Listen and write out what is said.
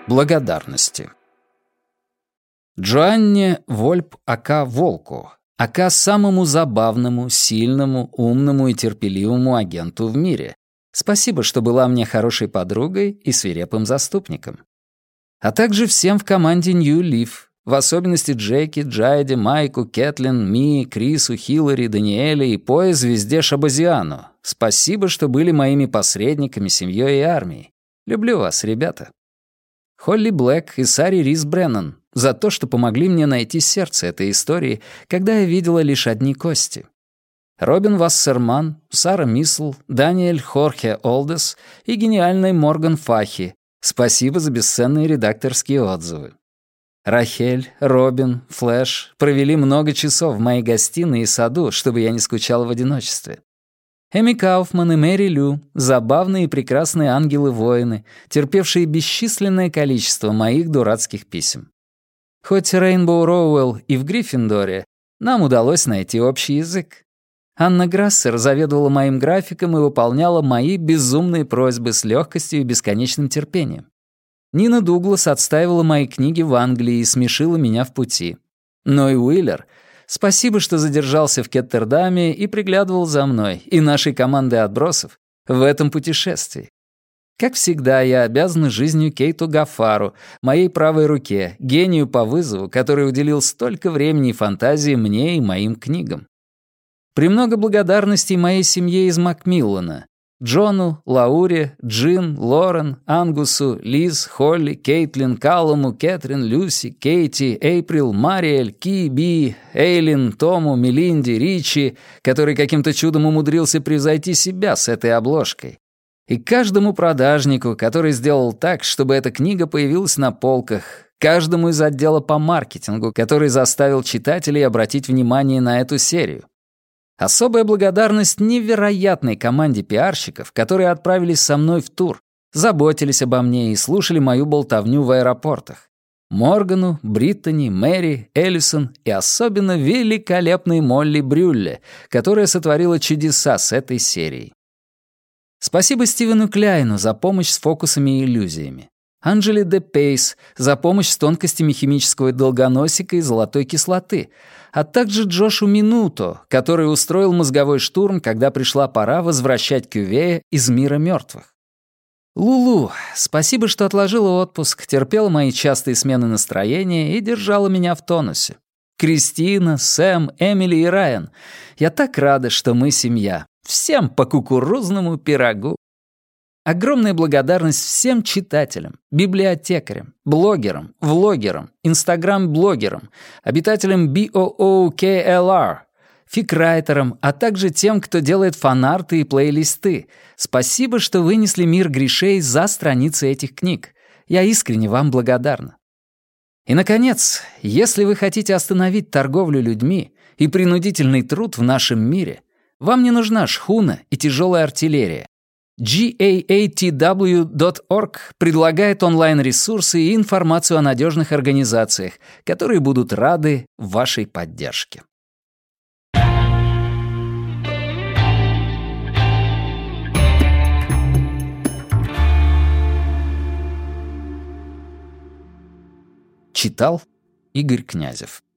Благодарности. Джоанне Вольп ака Волку, ака самому забавному, сильному, умному и терпеливому агенту в мире. Спасибо, что была мне хорошей подругой и свирепым заступником. А также всем в команде New Leaf, в особенности Джеки, Джайде, Майку, Кэтлин, Ми, Крису, Хиллари, Даниэле и Пое звезде Шабазиану. Спасибо, что были моими посредниками, семьей и армией. Люблю вас, ребята. Холли Блэк и Сари Рис Бреннан за то, что помогли мне найти сердце этой истории, когда я видела лишь одни кости. Робин Вассерман, Сара Мисл, Даниэль Хорхе Олдес и гениальный Морган Фахи. Спасибо за бесценные редакторские отзывы. Рахель, Робин, Флэш провели много часов в моей гостиной и саду, чтобы я не скучала в одиночестве. Эми Кауфман и Мэри Лю — забавные и прекрасные ангелы-воины, терпевшие бесчисленное количество моих дурацких писем. Хоть Рейнбоу Роуэлл и в Гриффиндоре, нам удалось найти общий язык. Анна Грассер заведовала моим графиком и выполняла мои безумные просьбы с легкостью и бесконечным терпением. Нина Дуглас отстаивала мои книги в Англии и смешила меня в пути. Ной Уиллер — спасибо, что задержался в Кеттердаме и приглядывал за мной и нашей командой отбросов в этом путешествии. Как всегда, я обязана жизнью Кейту Гафару, моей правой руке, гению по вызову, который уделил столько времени и фантазии мне и моим книгам. Премного благодарностей моей семье из Макмиллана: Джону, Лауре, Джин, Лорен, Ангусу, Лиз, Холли, Кейтлин, Каллуму, Кэтрин, Люси, Кейти, Эйприл, Мариэль, Ки, Би, Эйлин, Тому, Мелинде, Ричи, который каким-то чудом умудрился превзойти себя с этой обложкой. И каждому продажнику, который сделал так, чтобы эта книга появилась на полках, каждому из отдела по маркетингу, который заставил читателей обратить внимание на эту серию. Особая благодарность невероятной команде пиарщиков, которые отправились со мной в тур, заботились обо мне и слушали мою болтовню в аэропортах. Моргану, Бриттани, Мэри, Эллисон и особенно великолепной Молли Брюлле, которая сотворила чудеса с этой серией. Спасибо Стивену Кляйну за помощь с фокусами и иллюзиями. Анджели де Пейс за помощь с тонкостями химического долгоносика и золотой кислоты, а также Джошу Минуто, который устроил мозговой штурм, когда пришла пора возвращать Кювея из мира мертвых. Лулу, спасибо, что отложила отпуск, терпела мои частые смены настроения и держала меня в тонусе. Кристина, Сэм, Эмили и Райан, я так рада, что мы семья. Всем по кукурузному пирогу. Огромная благодарность всем читателям, библиотекарям, блогерам, влогерам, инстаграм-блогерам, обитателям BOOKLR, фикрайтерам, а также тем, кто делает фанарты и плейлисты. Спасибо, что вынесли мир грешей за страницы этих книг. Я искренне вам благодарна. И, наконец, если вы хотите остановить торговлю людьми и принудительный труд в нашем мире, вам не нужна шхуна и тяжелая артиллерия. GAATW.org предлагает онлайн-ресурсы и информацию о надежных организациях, которые будут рады вашей поддержке. Читал Игорь Князев.